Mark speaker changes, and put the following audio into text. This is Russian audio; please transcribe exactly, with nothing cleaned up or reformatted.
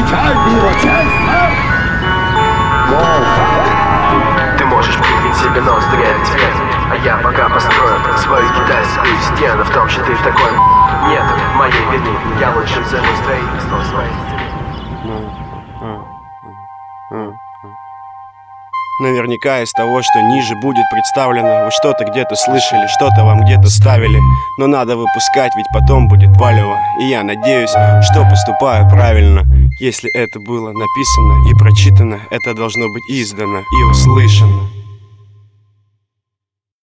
Speaker 1: Ты можешь прикрыть себе нос, дырявить цвет, а я пока построю свою китайскую стену. В том, что ты такой нет моей вины, я лучше займусь строительством своей стены.
Speaker 2: Наверняка из того, что ниже будет представлено, вы что-то где-то слышали, что-то вам где-то ставили. Но надо выпускать, ведь потом будет палево. И я надеюсь, что поступаю правильно. Если это было написано и прочитано, это должно быть издано и услышано.